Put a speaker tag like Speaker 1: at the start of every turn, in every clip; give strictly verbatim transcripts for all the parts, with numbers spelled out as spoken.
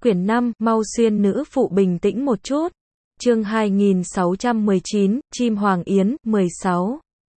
Speaker 1: Quyển năm, mau xuyên nữ phụ bình tĩnh một chút. Chương hai nghìn sáu trăm mười chín, Chim Hoàng Yến, mười sáu.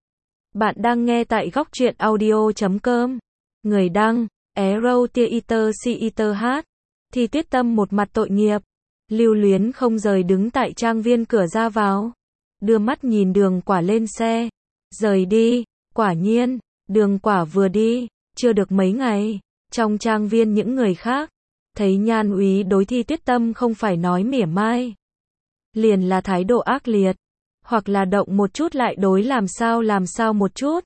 Speaker 1: Bạn đang nghe tại góc truyện audio chấm com. Người đăng, Arrow Theater Theater hát. Thì Tuyết Tâm một mặt tội nghiệp, lưu luyến không rời đứng tại trang viên cửa ra vào. Đưa mắt nhìn Đường Quả lên xe, rời đi. Quả nhiên, Đường Quả vừa đi, chưa được mấy ngày, trong trang viên những người khác thấy Nhan Úy đối Thi Tuyết Tâm không phải nói mỉa mai, liền là thái độ ác liệt, hoặc là động một chút lại đối làm sao làm sao một chút.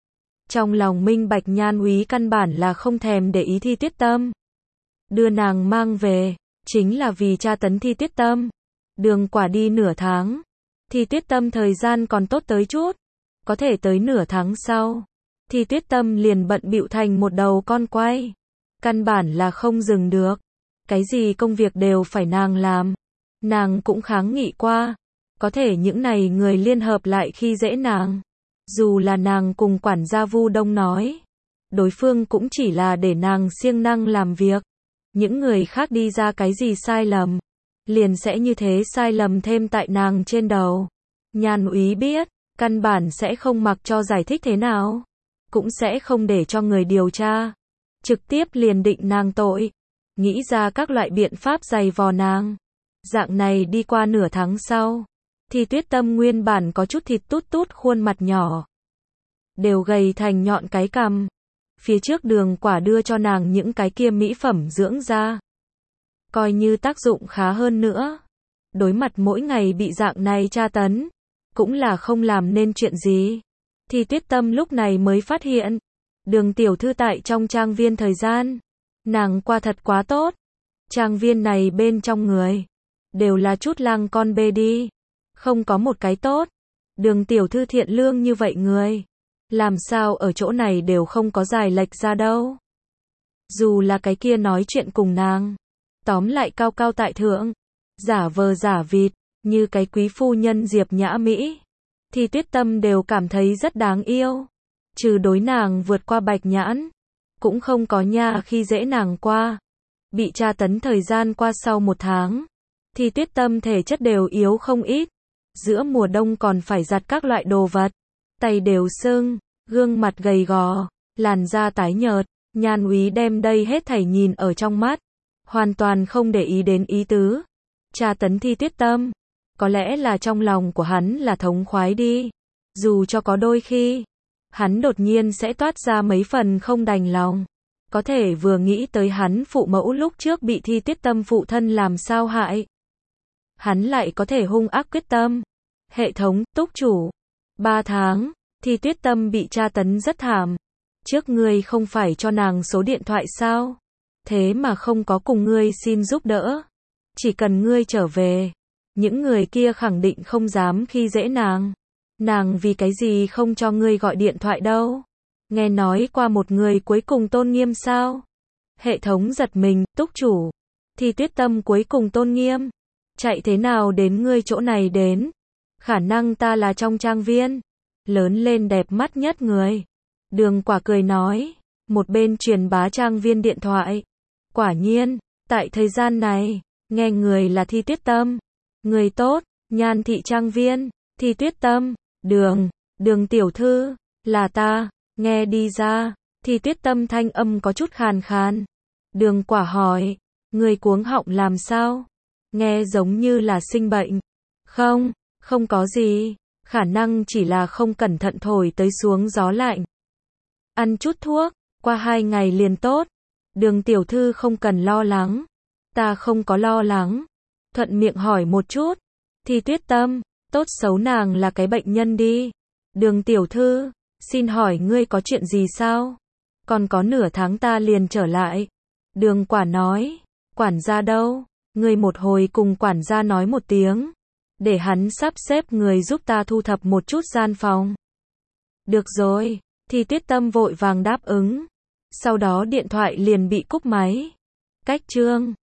Speaker 1: Trong lòng minh bạch Nhan Úy căn bản là không thèm để ý Thi Tuyết Tâm. Đưa nàng mang về, chính là vì tra tấn Thi Tuyết Tâm. Đường Quả đi nửa tháng, Thi Tuyết Tâm thời gian còn tốt tới chút, có thể tới nửa tháng sau, Thi Tuyết Tâm liền bận bịu thành một đầu con quay. Căn bản là không dừng được. Cái gì công việc đều phải nàng làm. Nàng cũng kháng nghị qua. Có thể những này người liên hợp lại khi dễ nàng. Dù là nàng cùng quản gia Vu Đông nói, đối phương cũng chỉ là để nàng siêng năng làm việc. Những người khác đi ra cái gì sai lầm, liền sẽ như thế sai lầm thêm tại nàng trên đầu. Nhan Úy biết, căn bản sẽ không mặc cho giải thích thế nào, cũng sẽ không để cho người điều tra, trực tiếp liền định nàng tội, nghĩ ra các loại biện pháp giày vò nàng. Dạng này đi qua nửa tháng sau, thì Tuyết Tâm nguyên bản có chút thịt tút tút khuôn mặt nhỏ, đều gầy thành nhọn cái cằm. Phía trước Đường Quả đưa cho nàng những cái kia mỹ phẩm dưỡng da, coi như tác dụng khá hơn nữa. Đối mặt mỗi ngày bị dạng này tra tấn, cũng là không làm nên chuyện gì. Thì Tuyết Tâm lúc này mới phát hiện, Đường tiểu thư tại trong trang viên thời gian, nàng qua thật quá tốt. Trang viên này bên trong người, đều là chút lang con bê đi, không có một cái tốt. Đường tiểu thư thiện lương như vậy người, làm sao ở chỗ này đều không có dài lệch ra đâu. Dù là cái kia nói chuyện cùng nàng, tóm lại cao cao tại thượng, giả vờ giả vịt, như cái quý phu nhân Diệp Nhã Mỹ, thì Tuyết Tâm đều cảm thấy rất đáng yêu. Trừ đối nàng vượt qua bạch nhãn, cũng không có nha khi dễ nàng qua. Bị tra tấn thời gian qua sau một tháng, thì Tuyết Tâm thể chất đều yếu không ít. Giữa mùa đông còn phải giặt các loại đồ vật, tay đều sưng, gương mặt gầy gò, làn da tái nhợt. Nhan Úy đem đây hết thảy nhìn ở trong mắt, hoàn toàn không để ý đến ý tứ tra tấn Thi Tuyết Tâm. Có lẽ là trong lòng của hắn là thống khoái đi, dù cho có đôi khi hắn đột nhiên sẽ toát ra mấy phần không đành lòng. Có thể vừa nghĩ tới hắn phụ mẫu lúc trước bị Thi Tuyết Tâm phụ thân làm sao hại, hắn lại có thể hung ác quyết tâm. Hệ thống, túc chủ. Ba tháng, Thi Tuyết Tâm bị tra tấn rất thảm. Trước ngươi không phải cho nàng số điện thoại sao? Thế mà không có cùng ngươi xin giúp đỡ. Chỉ cần ngươi trở về, những người kia khẳng định không dám khi dễ nàng. Nàng vì cái gì không cho ngươi gọi điện thoại đâu? Nghe nói qua một người cuối cùng tôn nghiêm sao? Hệ thống giật mình, túc chủ. Thì Tuyết Tâm cuối cùng tôn nghiêm. Chạy thế nào đến ngươi chỗ này đến? Khả năng ta là trong trang viên lớn lên đẹp mắt nhất người. Đường Quả cười nói, một bên truyền bá trang viên điện thoại. Quả nhiên, tại thời gian này, nghe người là Thi Tuyết Tâm. Người tốt, Nhan thị trang viên, Thi Tuyết Tâm, Đường, Đường tiểu thư, là ta, nghe đi ra. Thi Tuyết Tâm thanh âm có chút khàn khàn. Đường Quả hỏi, người cuống họng làm sao? Nghe giống như là sinh bệnh. Không, không có gì, khả năng chỉ là không cẩn thận thổi tới xuống gió lạnh. Ăn chút thuốc, qua hai ngày liền tốt. Đường tiểu thư không cần lo lắng. Ta không có lo lắng. Thuận miệng hỏi một chút. Thi Tuyết Tâm, tốt xấu nàng là cái bệnh nhân đi. Đường tiểu thư, xin hỏi ngươi có chuyện gì sao? Còn có nửa tháng ta liền trở lại. Đường Quả nói, quản gia đâu? Ngươi một hồi cùng quản gia nói một tiếng, để hắn sắp xếp người giúp ta thu thập một chút gian phòng. Được rồi, thì Tuyết Tâm vội vàng đáp ứng. Sau đó điện thoại liền bị cúp máy. Cách chương